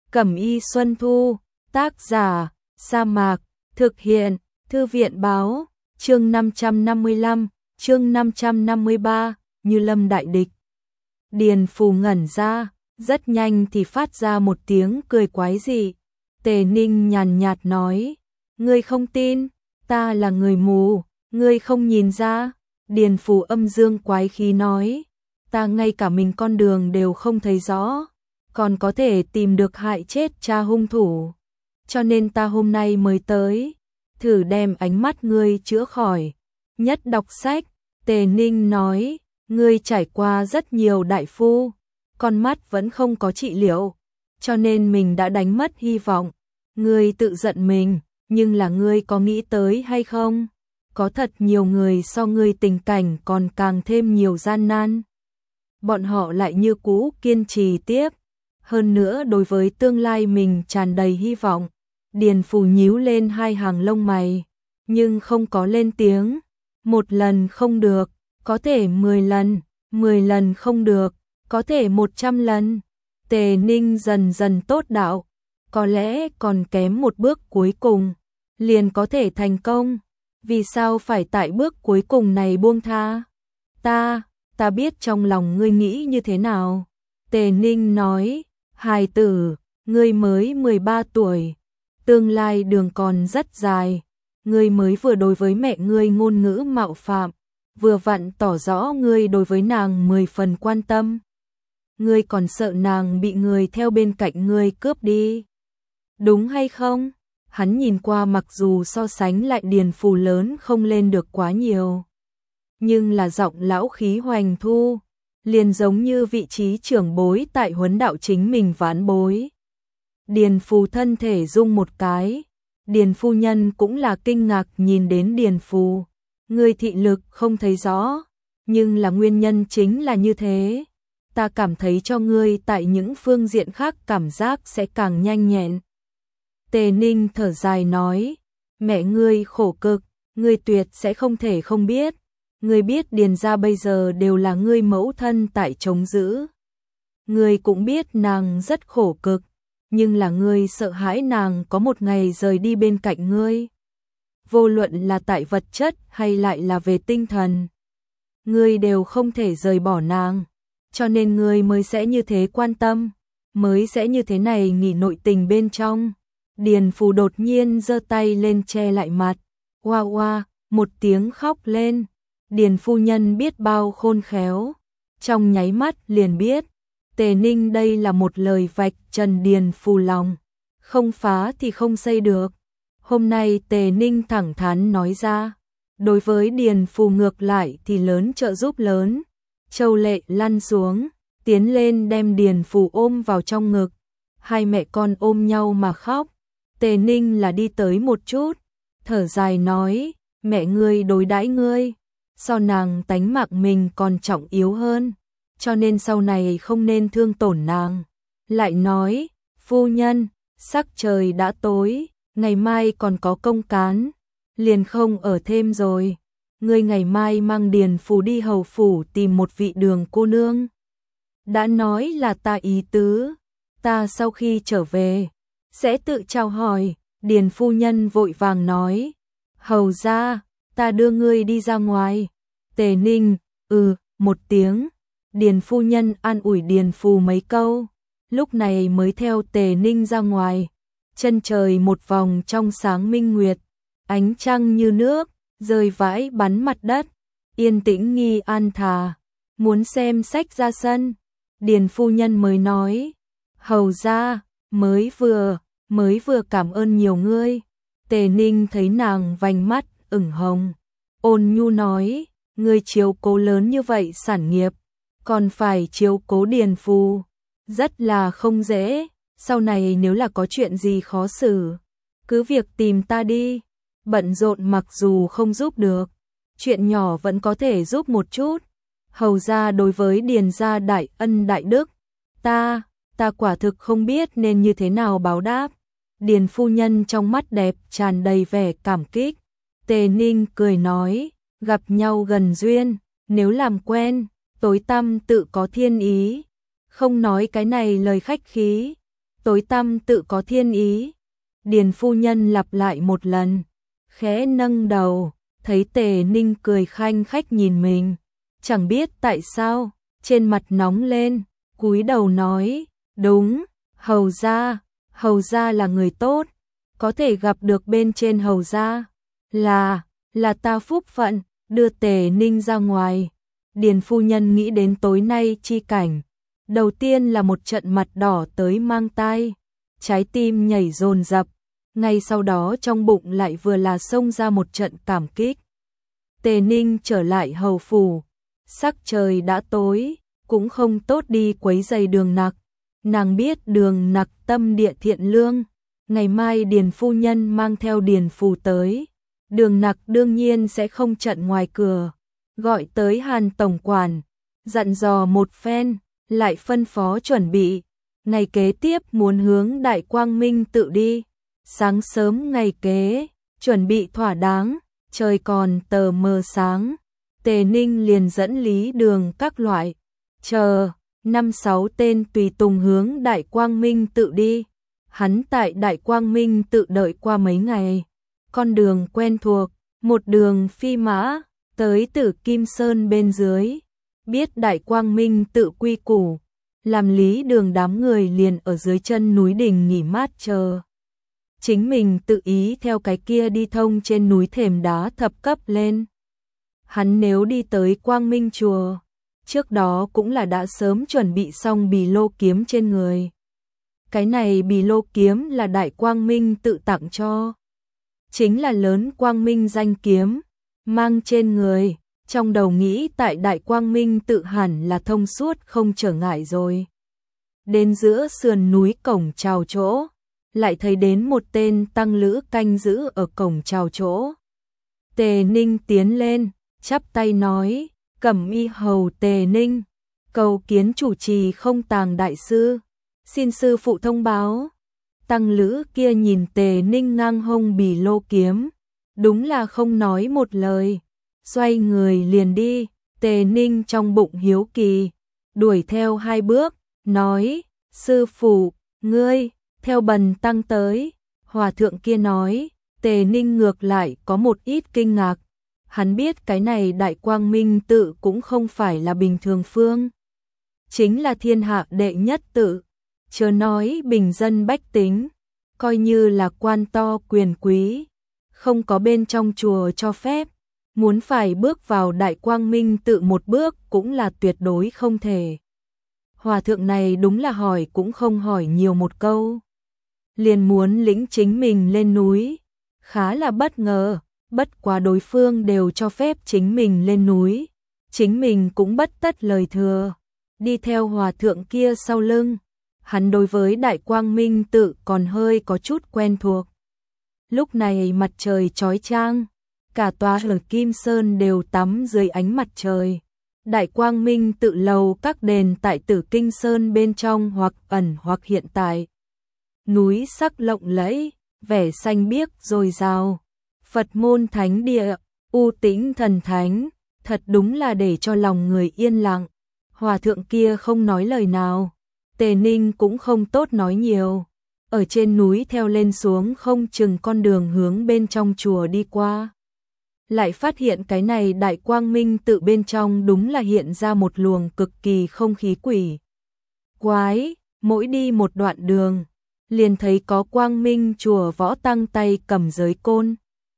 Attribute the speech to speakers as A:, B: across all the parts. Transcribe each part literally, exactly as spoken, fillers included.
A: Cẩm y Xuân Thu, tác giả, Sa Mạc, thực hiện, Thư viện báo, chương năm trăm năm mươi lăm, chương năm trăm năm mươi ba, Như Lâm đại địch. Điền Phù ngẩn ra, rất nhanh thì phát ra một tiếng cười quái dị. Tề Ninh nhàn nhạt nói, ngươi không tin, ta là người mù, ngươi không nhìn ra. Điền Phù âm dương quái khí nói, ta ngay cả mình con đường đều không thấy rõ, còn có thể tìm được hại chết cha hung thủ. Cho nên ta hôm nay mới tới, thử đem ánh mắt ngươi chữa khỏi. Nhất đọc sách, Tề Ninh nói, ngươi trải qua rất nhiều đại phu, con mắt vẫn không có trị liệu, cho nên mình đã đánh mất hy vọng. Ngươi tự giận mình, nhưng là ngươi có nghĩ tới hay không? Có thật nhiều người so ngươi tình cảnh còn càng thêm nhiều gian nan. Bọn họ lại như cũ kiên trì tiếp. Hơn nữa đối với tương lai mình tràn đầy hy vọng. Điền Phù nhíu lên hai hàng lông mày, nhưng không có lên tiếng. Một lần không được, có thể mười lần, mười lần không được, có thể một trăm lần. Tề Ninh dần dần tốt đạo, có lẽ còn kém một bước cuối cùng, liền có thể thành công. Vì sao phải tại bước cuối cùng này buông tha? Ta, ta biết trong lòng ngươi nghĩ như thế nào. Tề Ninh nói, hài tử, ngươi mới mười ba tuổi, tương lai đường còn rất dài, ngươi mới vừa đối với mẹ ngươi ngôn ngữ mạo phạm, vừa vặn tỏ rõ ngươi đối với nàng mười phần quan tâm. Ngươi còn sợ nàng bị người theo bên cạnh ngươi cướp đi, đúng hay không? Hắn nhìn qua mặc dù so sánh lại Điền Phù lớn không lên được quá nhiều, nhưng là giọng lão khí hoành thu, liền giống như vị trí trưởng bối tại huấn đạo chính mình vãn bối. Điền Phù thân thể rung một cái, Điền phu nhân cũng là kinh ngạc nhìn đến Điền Phù. Ngươi thị lực không thấy rõ, nhưng là nguyên nhân chính là như thế. Ta cảm thấy cho ngươi tại những phương diện khác cảm giác sẽ càng nhanh nhẹn. Tề Ninh thở dài nói, mẹ ngươi khổ cực, ngươi tuyệt sẽ không thể không biết. Ngươi biết Điền gia bây giờ đều là ngươi mẫu thân tại chống giữ. Ngươi cũng biết nàng rất khổ cực, nhưng là ngươi sợ hãi nàng có một ngày rời đi bên cạnh ngươi. Vô luận là tại vật chất hay lại là về tinh thần, ngươi đều không thể rời bỏ nàng, cho nên ngươi mới sẽ như thế quan tâm, mới sẽ như thế này nghỉ nội tình bên trong. Điền Phù đột nhiên giơ tay lên che lại mặt, oa oa, một tiếng khóc lên. Điền phu nhân biết bao khôn khéo, trong nháy mắt liền biết, Tề Ninh đây là một lời vạch trần Điền Phù lòng, không phá thì không xây được. Hôm nay Tề Ninh thẳng thắn nói ra, đối với Điền Phù ngược lại thì lớn trợ giúp lớn. Châu Lệ lăn xuống, tiến lên đem Điền Phù ôm vào trong ngực, hai mẹ con ôm nhau mà khóc. Tề Ninh là đi tới một chút, thở dài nói, mẹ ngươi đối đãi ngươi, so nàng tánh mạng mình còn trọng yếu hơn, cho nên sau này không nên thương tổn nàng. Lại nói, phu nhân, sắc trời đã tối, ngày mai còn có công cán, liền không ở thêm rồi. Ngươi ngày mai mang Điền Phù đi hầu phủ tìm một vị Đường cô nương. Đã nói là ta ý tứ, ta sau khi trở về sẽ tự chào hỏi. Điền phu nhân vội vàng nói, hầu ra, ta đưa ngươi đi ra ngoài. Tề Ninh, ừ, một tiếng. Điền phu nhân an ủi Điền Phù mấy câu, lúc này mới theo Tề Ninh ra ngoài. Chân trời một vòng trong sáng minh nguyệt, ánh trăng như nước, rơi vãi bắn mặt đất, yên tĩnh nghi an thà. Muốn xem sách ra sân. Điền phu nhân mới nói, hầu ra, mới vừa, mới vừa cảm ơn nhiều ngươi. Tề Ninh thấy nàng vành mắt ửng hồng, ôn nhu nói, ngươi chiếu cố lớn như vậy sản nghiệp, còn phải chiếu cố Điền Phù, rất là không dễ. Sau này nếu là có chuyện gì khó xử, cứ việc tìm ta đi. Bận rộn mặc dù không giúp được, chuyện nhỏ vẫn có thể giúp một chút. Hầu ra đối với Điền gia đại ân đại đức, ta, ta quả thực không biết nên như thế nào báo đáp. Điền phu nhân trong mắt đẹp tràn đầy vẻ cảm kích. Tề Ninh cười nói, gặp nhau gần duyên, nếu làm quen, tối tăm tự có thiên ý. Không nói cái này lời khách khí. tối tăm tự có thiên ý. Điền phu nhân lặp lại một lần, khẽ nâng đầu, thấy Tề Ninh cười khanh khách nhìn mình, chẳng biết tại sao, trên mặt nóng lên, cúi đầu nói, đúng, hầu gia, hầu gia là người tốt, có thể gặp được bên trên hầu gia, là, là ta phúc phận, đưa Tề Ninh ra ngoài. Điền phu nhân nghĩ đến tối nay chi cảnh, đầu tiên là một trận mặt đỏ tới mang tai, trái tim nhảy dồn dập, ngay sau đó trong bụng lại vừa là xông ra một trận cảm kích. Tề Ninh trở lại hầu phủ, sắc trời đã tối, cũng không tốt đi quấy rầy Đường Nặc. Nàng biết Đường Nặc tâm địa thiện lương, ngày mai Điền phu nhân mang theo Điền Phù tới, Đường Nặc đương nhiên sẽ không chặn ngoài cửa, gọi tới Hàn tổng quản, dặn dò một phen, lại phân phó chuẩn bị, ngày kế tiếp muốn hướng Đại Quang Minh tự đi. Sáng sớm ngày kế, chuẩn bị thỏa đáng, trời còn tờ mờ sáng, Tề Ninh liền dẫn Lý Đường các loại, chờ, năm sáu tên tùy tùng hướng Đại Quang Minh tự đi. Hắn tại Đại Quang Minh tự đợi qua mấy ngày, con đường quen thuộc, một đường phi mã, tới Tử Kim Sơn bên dưới, biết Đại Quang Minh tự quy củ, làm Lý Đường đám người liền ở dưới chân núi đỉnh nghỉ mát chờ. Chính mình tự ý theo cái kia đi thông trên núi thềm đá thập cấp lên. Hắn nếu đi tới Quang Minh chùa, trước đó cũng là đã sớm chuẩn bị xong bì lô kiếm trên người. Cái này bì lô kiếm là Đại Quang Minh tự tặng cho, chính là lớn Quang Minh danh kiếm, mang trên người, trong đầu nghĩ tại Đại Quang Minh tự hẳn là thông suốt không trở ngại rồi. Đến giữa sườn núi cổng chào chỗ, lại thấy đến một tên tăng lữ canh giữ ở cổng chào chỗ. Tề Ninh tiến lên, chắp tay nói, Cẩm Y hầu Tề Ninh, cầu kiến chủ trì Không Tàng đại sư, xin sư phụ thông báo. Tăng lữ kia nhìn Tề Ninh ngang hông bì lô kiếm, đúng là không nói một lời, xoay người liền đi. Tề Ninh trong bụng hiếu kỳ, đuổi theo hai bước, nói, sư phụ, ngươi, theo bần tăng tới. Hòa thượng kia nói, Tề Ninh ngược lại có một ít kinh ngạc, hắn biết cái này Đại Quang Minh tự cũng không phải là bình thường phương, chính là thiên hạ đệ nhất tự, chớ nói bình dân bách tính, coi như là quan to quyền quý, không có bên trong chùa cho phép, muốn phải bước vào Đại Quang Minh tự một bước cũng là tuyệt đối không thể. Hòa thượng này đúng là hỏi cũng không hỏi nhiều một câu, liền muốn lĩnh chính mình lên núi, khá là bất ngờ, bất quá đối phương đều cho phép chính mình lên núi, chính mình cũng bất tất lời thừa, đi theo hòa thượng kia sau lưng. Hắn đối với Đại Quang Minh tự còn hơi có chút quen thuộc. Lúc này mặt trời chói chang, cả tòa ở Kim Sơn đều tắm dưới ánh mặt trời. Đại Quang Minh tự lầu các đền tại Tử Kinh Sơn bên trong hoặc ẩn hoặc hiện tại. Núi sắc lộng lẫy, vẻ xanh biếc dồi dào. Phật môn thánh địa, u tĩnh thần thánh, thật đúng là để cho lòng người yên lặng. Hòa thượng kia không nói lời nào, Tề Ninh cũng không tốt nói nhiều. Ở trên núi theo lên xuống không chừng con đường hướng bên trong chùa đi qua. Lại phát hiện cái này Đại Quang Minh tự bên trong đúng là hiện ra một luồng cực kỳ không khí quỷ quái, mỗi đi một đoạn đường, liền thấy có Quang Minh chùa võ tăng tay cầm giới côn,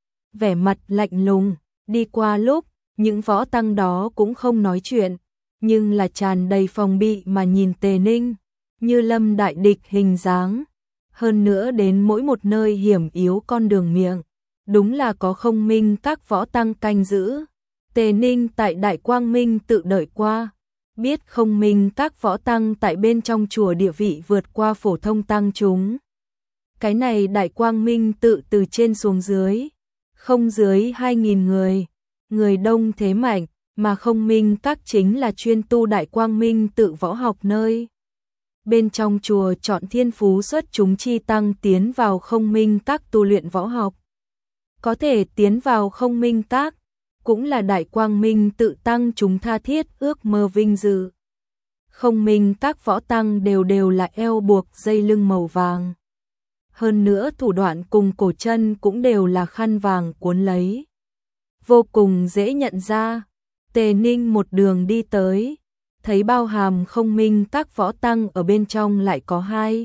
A: vẻ mặt lạnh lùng, đi qua lúc, những võ tăng đó cũng không nói chuyện, nhưng là tràn đầy phòng bị mà nhìn Tề Ninh, như lâm đại địch hình dáng. Hơn nữa đến mỗi một nơi hiểm yếu con đường miệng, đúng là có không minh các võ tăng canh giữ. Tề Ninh tại Đại Quang Minh tự đợi qua, biết không minh các võ tăng tại bên trong chùa địa vị vượt qua phổ thông tăng chúng. Cái này Đại Quang Minh tự từ trên xuống dưới, không dưới hai nghìn người, người đông thế mạnh, mà không minh các chính là chuyên tu Đại Quang Minh tự võ học nơi. Bên trong chùa chọn thiên phú xuất chúng chi tăng tiến vào không minh các tu luyện võ học. Có thể tiến vào không minh các, cũng là Đại Quang Minh tự tăng chúng tha thiết ước mơ vinh dự. Không minh các võ tăng đều đều là eo buộc dây lưng màu vàng. Hơn nữa thủ đoạn cùng cổ chân cũng đều là khăn vàng cuốn lấy. Vô cùng dễ nhận ra. Tề Ninh một đường đi tới, thấy bao hàm không minh các võ tăng ở bên trong lại có hai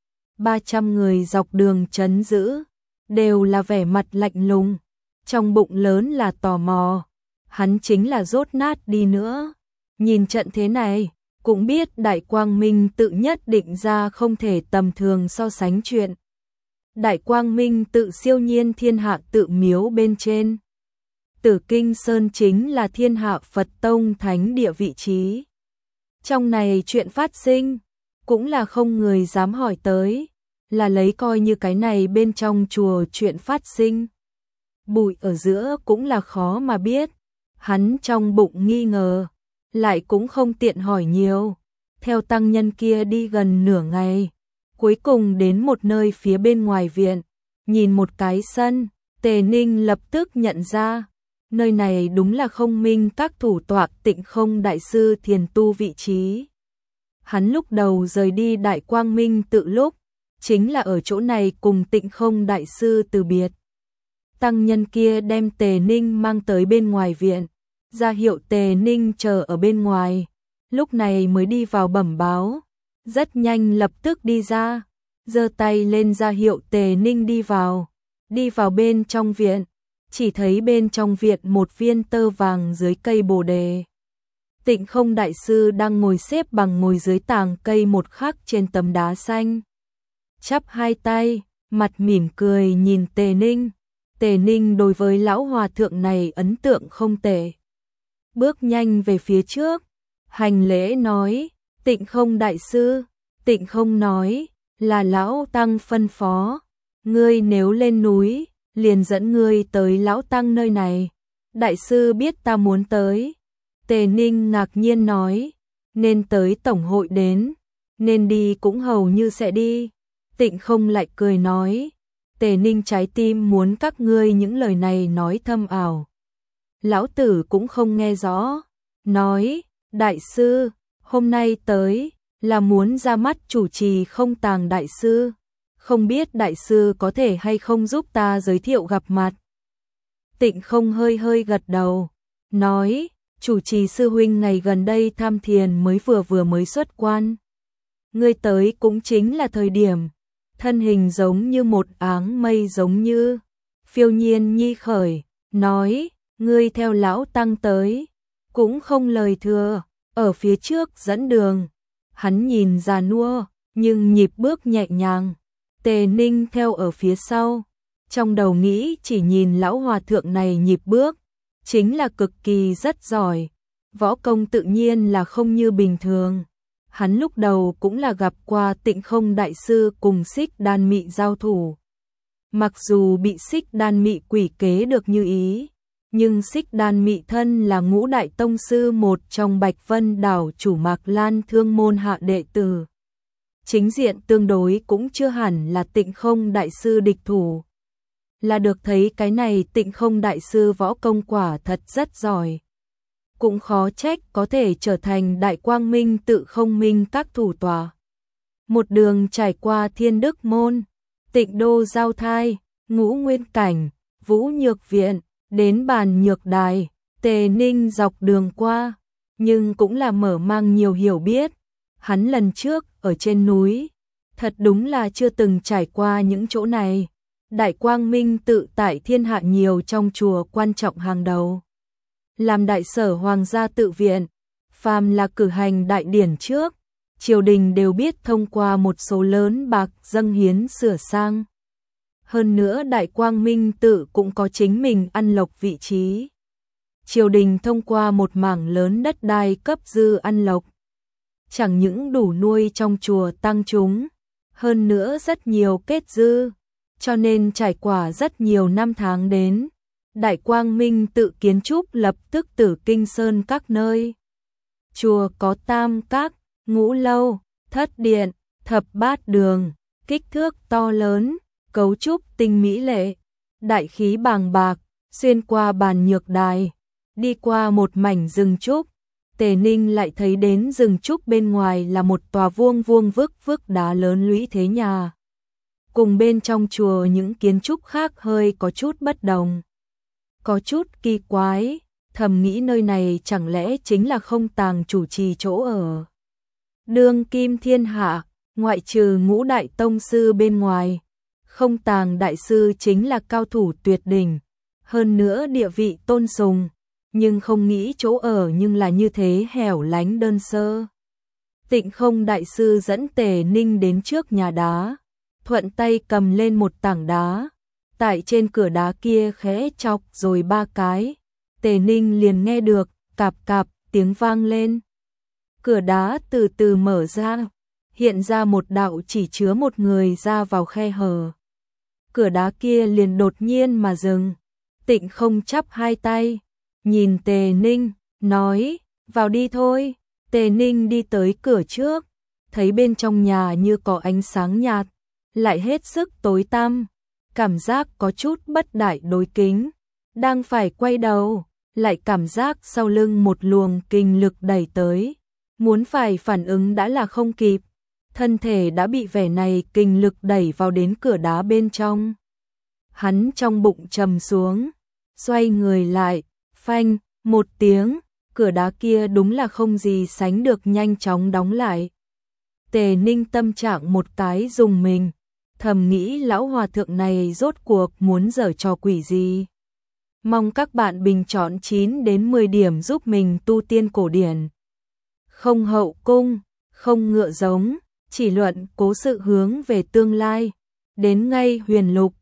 A: ba trăm người dọc đường trấn giữ, đều là vẻ mặt lạnh lùng, trong bụng lớn là tò mò, hắn chính là rốt nát đi nữa. Nhìn trận thế này, cũng biết Đại Quang Minh tự nhất định ra không thể tầm thường so sánh chuyện. Đại Quang Minh tự siêu nhiên thiên hạ tự miếu bên trên. Tử Kinh Sơn chính là thiên hạ Phật Tông thánh địa vị trí. Trong này chuyện phát sinh, cũng là không người dám hỏi tới, là lấy coi như cái này bên trong chùa chuyện phát sinh. Bụi ở giữa cũng là khó mà biết, hắn trong bụng nghi ngờ, lại cũng không tiện hỏi nhiều. Theo tăng nhân kia đi gần nửa ngày, cuối cùng đến một nơi phía bên ngoài viện, nhìn một cái sân, Tề Ninh lập tức nhận ra, nơi này đúng là không minh các thủ tọa Tịnh Không đại sư thiền tu vị trí. Hắn lúc đầu rời đi Đại Quang Minh tự lúc, chính là ở chỗ này cùng Tịnh Không đại sư từ biệt. Tăng nhân kia đem Tề Ninh mang tới bên ngoài viện, ra hiệu Tề Ninh chờ ở bên ngoài, lúc này mới đi vào bẩm báo, rất nhanh lập tức đi ra, giơ tay lên ra hiệu Tề Ninh đi vào, đi vào bên trong viện, chỉ thấy bên trong viện một viên tơ vàng dưới cây bồ đề. Tịnh Không đại sư đang ngồi xếp bằng ngồi dưới tàng cây một khắc trên tấm đá xanh. Chắp hai tay, mặt mỉm cười nhìn Tề Ninh. Tề Ninh đối với lão hòa thượng này ấn tượng không tệ. Bước nhanh về phía trước, hành lễ nói, Tịnh Không đại sư. Tịnh Không nói, là lão tăng phân phó, ngươi nếu lên núi, liền dẫn ngươi tới lão tăng nơi này. Đại sư biết ta muốn tới. Tề Ninh ngạc nhiên nói, nên tới tổng hội đến, nên đi cũng hầu như sẽ đi. Tịnh Không lại cười nói, Tề Ninh trái tim muốn các ngươi những lời này nói thâm ảo. Lão tử cũng không nghe rõ, nói, đại sư, hôm nay tới, là muốn ra mắt chủ trì Không Tàng đại sư, không biết đại sư có thể hay không giúp ta giới thiệu gặp mặt. Tịnh Không hơi hơi gật đầu, nói, chủ trì sư huynh ngày gần đây tham thiền mới vừa vừa mới xuất quan. Ngươi tới cũng chính là thời điểm, thân hình giống như một áng mây giống như, phiêu nhiên nhi khởi, nói, ngươi theo lão tăng tới, cũng không lời thừa, ở phía trước dẫn đường. Hắn nhìn già nua, nhưng nhịp bước nhẹ nhàng. Tề Ninh theo ở phía sau, trong đầu nghĩ chỉ nhìn lão hòa thượng này nhịp bước, chính là cực kỳ rất giỏi, võ công tự nhiên là không như bình thường. Hắn lúc đầu cũng là gặp qua Tịnh Không đại sư cùng Xích Đan Mị giao thủ. Mặc dù bị Xích Đan Mị quỷ kế được như ý, nhưng Xích Đan Mị thân là ngũ đại tông sư một trong Bạch Vân đảo chủ Mạc Lan Thương môn hạ đệ tử. Chính diện tương đối cũng chưa hẳn là Tịnh Không đại sư địch thủ. Là được thấy cái này Tịnh Không đại sư võ công quả thật rất giỏi. Cũng khó trách có thể trở thành Đại Quang Minh tự không minh các thủ tọa. Một đường trải qua Thiên Đức Môn, Tịnh Đô Giao Thai, Ngũ Nguyên Cảnh, Vũ Nhược Viện, đến Bàn Nhược Đài, Tề Ninh dọc đường qua, nhưng cũng là mở mang nhiều hiểu biết. Hắn lần trước ở trên núi, thật đúng là chưa từng trải qua những chỗ này. Đại Quang Minh tự tại thiên hạ nhiều trong chùa quan trọng hàng đầu. Làm đại sở hoàng gia tự viện, phàm là cử hành đại điển trước, triều đình đều biết thông qua một số lớn bạc dâng hiến sửa sang. Hơn nữa Đại Quang Minh tự cũng có chính mình ăn lộc vị trí. Triều đình thông qua một mảng lớn đất đai cấp dư ăn lộc. Chẳng những đủ nuôi trong chùa tăng chúng, hơn nữa rất nhiều kết dư, cho nên trải qua rất nhiều năm tháng đến. Đại Quang Minh tự kiến trúc lập tức Tử Kinh Sơn các nơi. Chùa có tam các, ngũ lâu, thất điện, thập bát đường, kích thước to lớn, cấu trúc tinh mỹ lệ, đại khí bàng bạc, xuyên qua Bàn Nhược Đài, đi qua một mảnh rừng trúc. Tề Ninh lại thấy đến rừng trúc bên ngoài là một tòa vuông vuông vức vức đá lớn lũy thế nhà. Cùng bên trong chùa những kiến trúc khác hơi có chút bất đồng. Có chút kỳ quái, thầm nghĩ nơi này chẳng lẽ chính là không tàng chủ trì chỗ ở. Đương kim thiên hạ, ngoại trừ ngũ đại tông sư bên ngoài, không tàng đại sư chính là cao thủ tuyệt đỉnh, hơn nữa địa vị tôn sùng, nhưng không nghĩ chỗ ở nhưng là như thế hẻo lánh đơn sơ. Tịnh Không đại sư dẫn Tề Ninh đến trước nhà đá, thuận tay cầm lên một tảng đá, tại trên cửa đá kia khẽ chọc rồi ba cái, Tề Ninh liền nghe được cạp cạp tiếng vang lên. Cửa đá từ từ mở ra, hiện ra một đạo chỉ chứa một người ra vào khe hở. Cửa đá kia liền đột nhiên mà dừng. Tịnh Không chắp hai tay, nhìn Tề Ninh, nói, vào đi thôi. Tề Ninh đi tới cửa trước, thấy bên trong nhà như có ánh sáng nhạt, lại hết sức tối tăm, cảm giác có chút bất đại đối kính. Đang phải quay đầu, lại cảm giác sau lưng một luồng kinh lực đẩy tới, muốn phải phản ứng đã là không kịp, thân thể đã bị vẻ này kinh lực đẩy vào đến cửa đá bên trong. Hắn trong bụng trầm xuống, xoay người lại, phanh, một tiếng, cửa đá kia đúng là không gì sánh được nhanh chóng đóng lại. Tề Ninh tâm trạng một cái dùng mình, thầm nghĩ lão hòa thượng này rốt cuộc muốn giở trò quỷ gì. Mong các bạn bình chọn chín đến mười điểm giúp mình tu tiên cổ điển. Không hậu cung, không ngựa giống, chỉ luận cố sự hướng về tương lai. Đến ngay huyền lục,